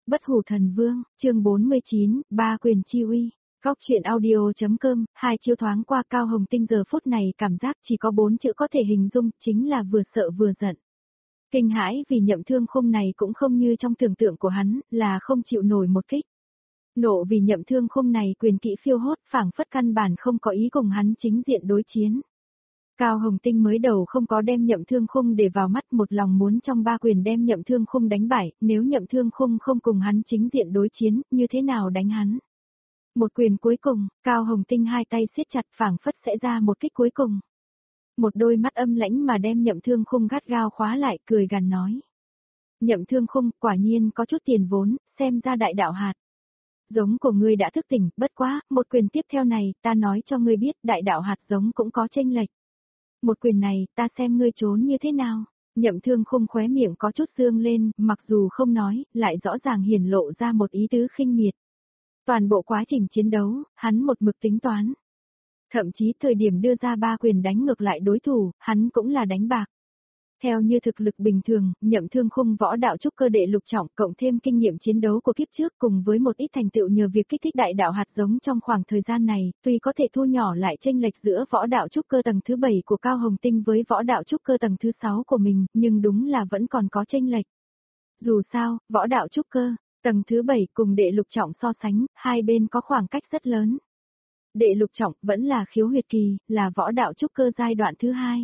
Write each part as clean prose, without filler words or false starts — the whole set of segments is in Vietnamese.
Bất hủ thần vương, chương 49, ba quyền chi uy. Góc truyện audio.com, hai chiêu thoáng qua Cao Hồng Tinh giờ phút này cảm giác chỉ có 4 chữ có thể hình dung, chính là vừa sợ vừa giận. Kinh hãi vì Nhậm Thương Khung này cũng không như trong tưởng tượng của hắn, là không chịu nổi một kích. Nộ vì Nhậm Thương Khung này quyền kỹ phiêu hốt, phảng phất căn bản không có ý cùng hắn chính diện đối chiến. Cao Hồng Tinh mới đầu không có đem Nhậm Thương Khung để vào mắt, một lòng muốn trong ba quyền đem Nhậm Thương Khung đánh bại, nếu Nhậm Thương Khung không cùng hắn chính diện đối chiến, như thế nào đánh hắn. Một quyền cuối cùng, Cao Hồng Tinh hai tay siết chặt phảng phất sẽ ra một kích cuối cùng. Một đôi mắt âm lãnh mà đem Nhậm Thương Khung gắt gao khóa lại, cười gằn nói. Nhậm Thương Khung, quả nhiên có chút tiền vốn, xem ra đại đạo hạt. Giống của ngươi đã thức tỉnh, bất quá, một quyền tiếp theo này, ta nói cho ngươi biết, đại đạo hạt giống cũng có chênh lệch. Một quyền này, ta xem ngươi trốn như thế nào. Nhậm Thương Khung khóe miệng có chút dương lên, mặc dù không nói, lại rõ ràng hiển lộ ra một ý tứ khinh miệt. Toàn bộ quá trình chiến đấu, hắn một mực tính toán. Thậm chí thời điểm đưa ra ba quyền đánh ngược lại đối thủ, hắn cũng là đánh bạc. Theo như thực lực bình thường, Nhậm Thương Khung võ đạo trúc cơ đệ lục trọng cộng thêm kinh nghiệm chiến đấu của kiếp trước cùng với một ít thành tựu nhờ việc kích thích đại đạo hạt giống trong khoảng thời gian này, tuy có thể thu nhỏ lại chênh lệch giữa võ đạo trúc cơ tầng thứ 7 của Cao Hồng Tinh với võ đạo trúc cơ tầng thứ 6 của mình, nhưng đúng là vẫn còn có chênh lệch. Dù sao, võ đạo trúc cơ, tầng thứ 7 cùng đệ lục trọng so sánh, hai bên có khoảng cách rất lớn. Đệ lục trọng vẫn là khiếu huyệt kỳ, là võ đạo trúc cơ giai đoạn thứ 2.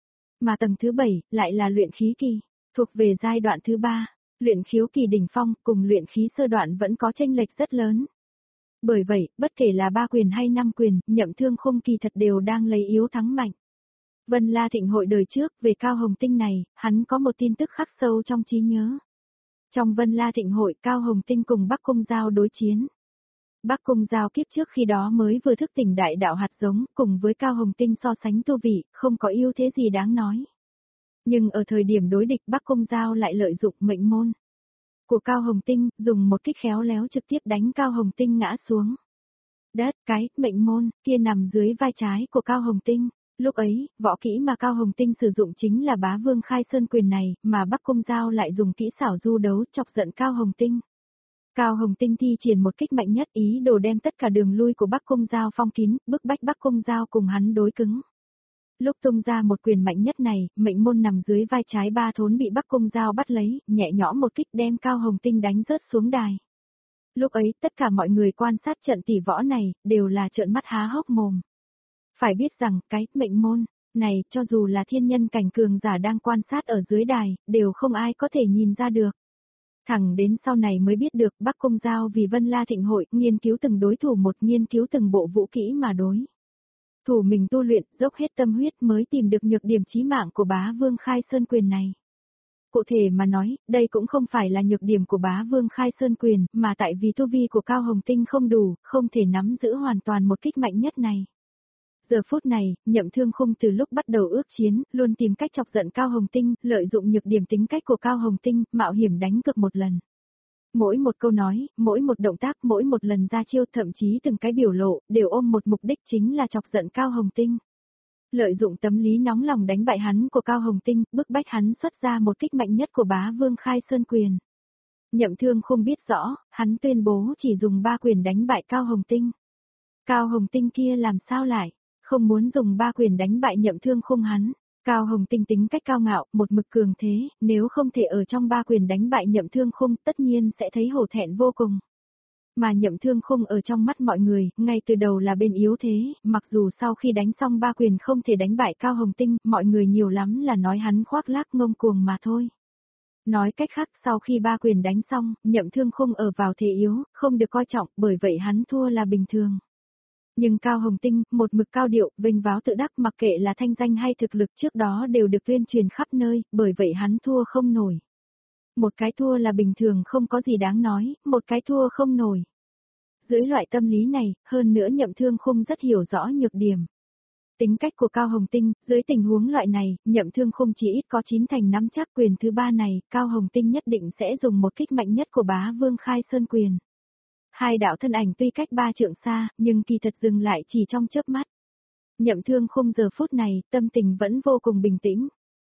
Mà tầng thứ 7 lại là luyện khí kỳ, thuộc về giai đoạn thứ 3, luyện khiếu kỳ đỉnh phong cùng luyện khí sơ đoạn vẫn có chênh lệch rất lớn. Bởi vậy, bất kể là 3 quyền hay 5 quyền, Nhậm Thương Khung kỳ thật đều đang lấy yếu thắng mạnh. Vân La Thịnh hội đời trước về Cao Hồng Tinh này, hắn có một tin tức khắc sâu trong trí nhớ. Trong Vân La Thịnh hội Cao Hồng Tinh cùng Bắc Cung Giao đối chiến. Bắc Cung Giao kiếp trước khi đó mới vừa thức tỉnh đại đạo hạt giống, cùng với Cao Hồng Tinh so sánh tu vị, không có ưu thế gì đáng nói. Nhưng ở thời điểm đối địch Bắc Cung Giao lại lợi dụng mệnh môn của Cao Hồng Tinh, dùng một kích khéo léo trực tiếp đánh Cao Hồng Tinh ngã xuống. Đất, cái, mệnh môn, kia nằm dưới vai trái của Cao Hồng Tinh. Lúc ấy, võ kỹ mà Cao Hồng Tinh sử dụng chính là Bá Vương Khai Sơn quyền này, mà Bắc Cung Giao lại dùng kỹ xảo du đấu chọc giận Cao Hồng Tinh. Cao Hồng Tinh thi triển một kích mạnh nhất, ý đồ đem tất cả đường lui của Bắc Cung Giao phong kín, bức bách Bắc Cung Giao cùng hắn đối cứng. Lúc tung ra một quyền mạnh nhất này, mệnh môn nằm dưới vai trái ba thốn bị Bắc Cung Giao bắt lấy, nhẹ nhõm một kích đem Cao Hồng Tinh đánh rớt xuống đài. Lúc ấy tất cả mọi người quan sát trận tỷ võ này, đều là trợn mắt há hốc mồm. Phải biết rằng, cái mệnh môn này, cho dù là thiên nhân cảnh cường giả đang quan sát ở dưới đài, đều không ai có thể nhìn ra được. Thẳng đến sau này mới biết được Bắc Cung Giao vì Vân La Thịnh hội, nghiên cứu từng đối thủ một, nghiên cứu từng bộ vũ kỹ mà đối. Thủ mình tu luyện, dốc hết tâm huyết mới tìm được nhược điểm chí mạng của Bá Vương Khai Sơn quyền này. Cụ thể mà nói, đây cũng không phải là nhược điểm của Bá Vương Khai Sơn quyền, mà tại vì tu vi của Cao Hồng Tinh không đủ, không thể nắm giữ hoàn toàn một kích mạnh nhất này. Giờ phút này, Nhậm Thương Khung từ lúc bắt đầu ước chiến, luôn tìm cách chọc giận Cao Hồng Tinh, lợi dụng nhược điểm tính cách của Cao Hồng Tinh, mạo hiểm đánh cược một lần. Mỗi một câu nói, mỗi một động tác, mỗi một lần ra chiêu, thậm chí từng cái biểu lộ, đều ôm một mục đích chính là chọc giận Cao Hồng Tinh. Lợi dụng tâm lý nóng lòng đánh bại hắn của Cao Hồng Tinh, bức bách hắn xuất ra một kích mạnh nhất của Bá Vương Khai Sơn quyền. Nhậm Thương Khung biết rõ, hắn tuyên bố chỉ dùng 3 quyền đánh bại Cao Hồng Tinh. Cao Hồng Tinh kia làm sao lại không muốn dùng 3 quyền đánh bại Nhậm Thương Khung hắn. Cao Hồng Tinh tính cách cao ngạo, một mực cường thế, nếu không thể ở trong 3 quyền đánh bại Nhậm Thương Khung tất nhiên sẽ thấy hổ thẹn vô cùng. Mà Nhậm Thương Khung ở trong mắt mọi người, ngay từ đầu là bên yếu thế, mặc dù sau khi đánh xong 3 quyền không thể đánh bại Cao Hồng Tinh, mọi người nhiều lắm là nói hắn khoác lác ngông cuồng mà thôi. Nói cách khác, sau khi 3 quyền đánh xong, Nhậm Thương Khung ở vào thế yếu, không được coi trọng, bởi vậy hắn thua là bình thường. Nhưng Cao Hồng Tinh, một mực cao điệu, vênh váo tự đắc, mặc kệ là thanh danh hay thực lực trước đó đều được tuyên truyền khắp nơi, bởi vậy hắn thua không nổi. Một cái thua là bình thường, không có gì đáng nói, một cái thua không nổi. Dưới loại tâm lý này, hơn nữa Nhậm Thương Khung rất hiểu rõ nhược điểm. Tính cách của Cao Hồng Tinh, dưới tình huống loại này, Nhậm Thương Khung chỉ ít có 9 thành nắm chắc quyền thứ 3 này, Cao Hồng Tinh nhất định sẽ dùng một kích mạnh nhất của Bá Vương Khai Sơn quyền. Hai đạo thân ảnh tuy cách 3 trượng xa, nhưng kỳ thật dừng lại chỉ trong chớp mắt. Nhậm Thương Khung giờ phút này, tâm tình vẫn vô cùng bình tĩnh.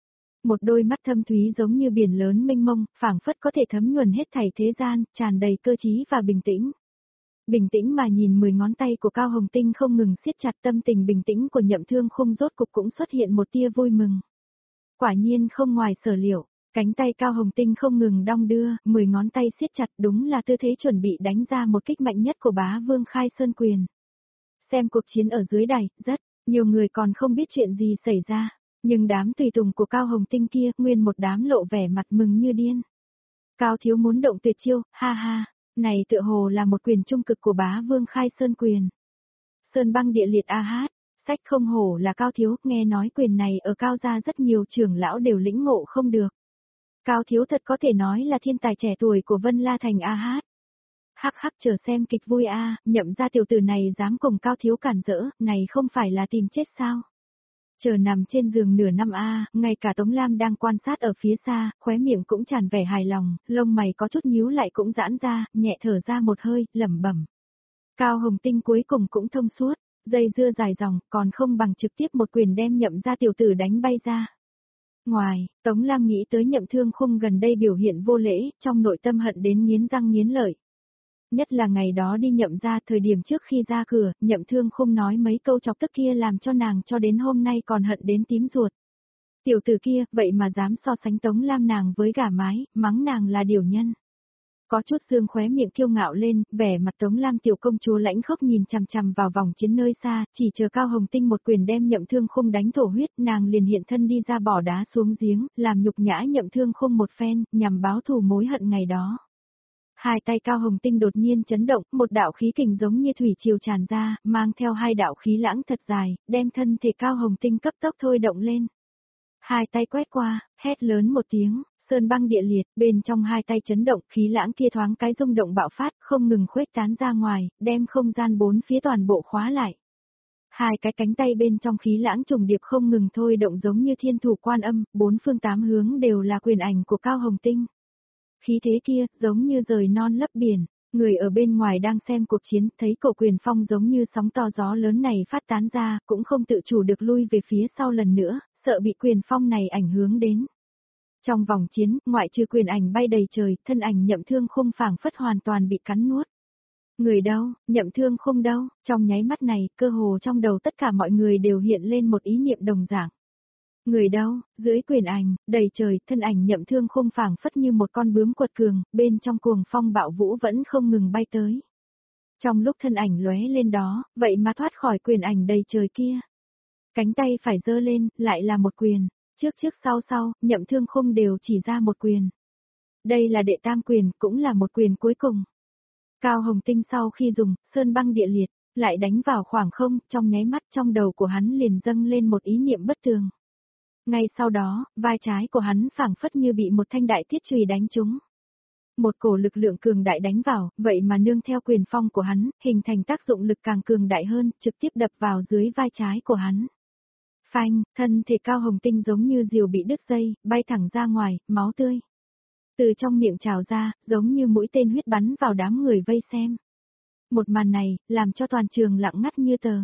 Một đôi mắt thâm thúy giống như biển lớn mênh mông, phảng phất có thể thấm nhuần hết thảy thế gian, tràn đầy cơ trí và bình tĩnh. Bình tĩnh mà nhìn 10 ngón tay của Cao Hồng Tinh không ngừng siết chặt, tâm tình bình tĩnh của Nhậm Thương Khung rốt cục cũng xuất hiện một tia vui mừng. Quả nhiên không ngoài sở liệu, cánh tay Cao Hồng Tinh không ngừng đong đưa, 10 ngón tay siết chặt, đúng là tư thế chuẩn bị đánh ra một kích mạnh nhất của Bá Vương Khai Sơn Quyền. Xem cuộc chiến ở dưới đài, rất nhiều người còn không biết chuyện gì xảy ra, nhưng đám tùy tùng của Cao Hồng Tinh kia, nguyên một đám lộ vẻ mặt mừng như điên. Cao thiếu muốn động tuyệt chiêu, ha ha, này tựa hồ là một quyền trung cực của Bá Vương Khai Sơn Quyền. Sơn băng địa liệt a hát, sách không hổ là Cao thiếu, nghe nói quyền này ở Cao gia rất nhiều trưởng lão đều lĩnh ngộ không được. Cao thiếu thật có thể nói là thiên tài trẻ tuổi của Vân La Thành a hát. Hắc hắc, chờ xem kịch vui a, Nhậm ra tiểu tử này dám cùng Cao thiếu cản rỡ, này không phải là tìm chết sao? Chờ nằm trên giường nửa năm a, ngay cả Tống Lam đang quan sát ở phía xa, khóe miệng cũng tràn vẻ hài lòng, lông mày có chút nhíu lại cũng giãn ra, nhẹ thở ra một hơi, lẩm bẩm. Cao Hồng Tinh cuối cùng cũng thông suốt, dây dưa dài dòng, còn không bằng trực tiếp một quyền đem Nhậm ra tiểu tử đánh bay ra. Ngoài, Tống Lam nghĩ tới Nhậm Thương Khung gần đây biểu hiện vô lễ, trong nội tâm hận đến nghiến răng nghiến lợi. Nhất là ngày đó đi Nhậm ra, thời điểm trước khi ra cửa, Nhậm Thương Khung nói mấy câu chọc tức kia làm cho nàng cho đến hôm nay còn hận đến tím ruột. Tiểu tử kia, vậy mà dám so sánh Tống Lam nàng với gà mái, mắng nàng là điều nhân. Có chút dương khóe miệng kiêu ngạo lên, vẻ mặt Tống Lam tiểu công chúa lãnh khốc nhìn chằm chằm vào vòng chiến nơi xa, chỉ chờ Cao Hồng Tinh một quyền đem Nhậm Thương Khung đánh thổ huyết, nàng liền hiện thân đi ra bỏ đá xuống giếng, làm nhục nhã Nhậm Thương Khung một phen, nhằm báo thù mối hận ngày đó. Hai tay Cao Hồng Tinh đột nhiên chấn động, một đạo khí kình giống như thủy triều tràn ra, mang theo hai đạo khí lãng thật dài, đem thân thể Cao Hồng Tinh cấp tốc thôi động lên. Hai tay quét qua, hét lớn một tiếng, sơn băng địa liệt, bên trong hai tay chấn động, khí lãng kia thoáng cái rung động bạo phát, không ngừng khuếch tán ra ngoài, đem không gian bốn phía toàn bộ khóa lại. Hai cái cánh tay bên trong khí lãng trùng điệp không ngừng thôi động giống như thiên thủ quan âm, bốn phương tám hướng đều là quyền ảnh của Cao Hồng Tinh. Khí thế kia, giống như rời non lấp biển, người ở bên ngoài đang xem cuộc chiến, thấy cổ quyền phong giống như sóng to gió lớn này phát tán ra, cũng không tự chủ được lui về phía sau lần nữa, sợ bị quyền phong này ảnh hưởng đến. Trong vòng chiến, ngoại trừ quyền ảnh bay đầy trời, thân ảnh Nhậm Thương Khung phảng phất hoàn toàn bị cắn nuốt. Người đâu, Nhậm Thương Khung đâu, trong nháy mắt này, cơ hồ trong đầu tất cả mọi người đều hiện lên một ý niệm đồng dạng. Người đâu, dưới quyền ảnh, đầy trời, thân ảnh Nhậm Thương Khung phảng phất như một con bướm quật cường, bên trong cuồng phong bạo vũ vẫn không ngừng bay tới. Trong lúc thân ảnh lóe lên đó, vậy mà thoát khỏi quyền ảnh đầy trời kia. Cánh tay phải giơ lên, lại là một quyền, trước sau, Nhậm Thương Khung đều chỉ ra một quyền. Đây là đệ tam quyền, cũng là một quyền cuối cùng. Cao Hồng Tinh sau khi dùng, sơn băng địa liệt, lại đánh vào khoảng không, trong nháy mắt trong đầu của hắn liền dâng lên một ý niệm bất tường. Ngay sau đó, vai trái của hắn phảng phất như bị một thanh đại thiết chùy đánh trúng. Một cổ lực lượng cường đại đánh vào, vậy mà nương theo quyền phong của hắn, hình thành tác dụng lực càng cường đại hơn, trực tiếp đập vào dưới vai trái của hắn. Phanh, thân thể Cao Hồng Tinh giống như diều bị đứt dây, bay thẳng ra ngoài, máu tươi từ trong miệng trào ra, giống như mũi tên huyết bắn vào đám người vây xem. Một màn này, làm cho toàn trường lặng ngắt như tờ.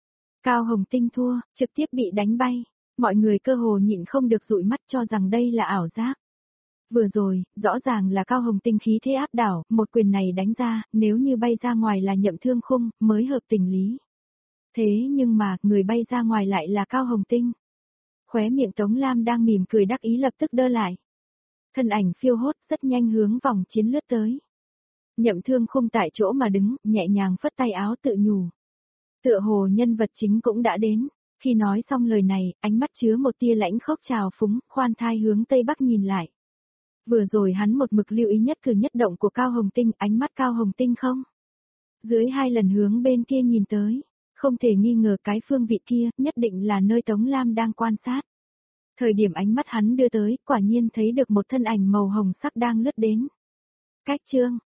Cao Hồng Tinh thua, trực tiếp bị đánh bay. Mọi người cơ hồ nhịn không được dụi mắt cho rằng đây là ảo giác. Vừa rồi, rõ ràng là Cao Hồng Tinh khí thế áp đảo, một quyền này đánh ra, nếu như bay ra ngoài là Nhậm Thương Khung, mới hợp tình lý. Thế nhưng mà, người bay ra ngoài lại là Cao Hồng Tinh. Khóe miệng Tống Lam đang mỉm cười đắc ý lập tức đơ lại. Thân ảnh phiêu hốt rất nhanh hướng vòng chiến lướt tới. Nhậm Thương Khung tại chỗ mà đứng, nhẹ nhàng phất tay áo tự nhủ. Tựa hồ nhân vật chính cũng đã đến. Khi nói xong lời này, ánh mắt chứa một tia lãnh khốc trào phúng, khoan thai hướng Tây Bắc nhìn lại. Vừa rồi hắn một mực lưu ý nhất cử nhất động của Cao Hồng Tinh, ánh mắt Cao Hồng Tinh không. Dưới hai lần hướng bên kia nhìn tới, không thể nghi ngờ cái phương vị kia, nhất định là nơi Tống Lam đang quan sát. Thời điểm ánh mắt hắn đưa tới, quả nhiên thấy được một thân ảnh màu hồng sắc đang lướt đến. Cách chương,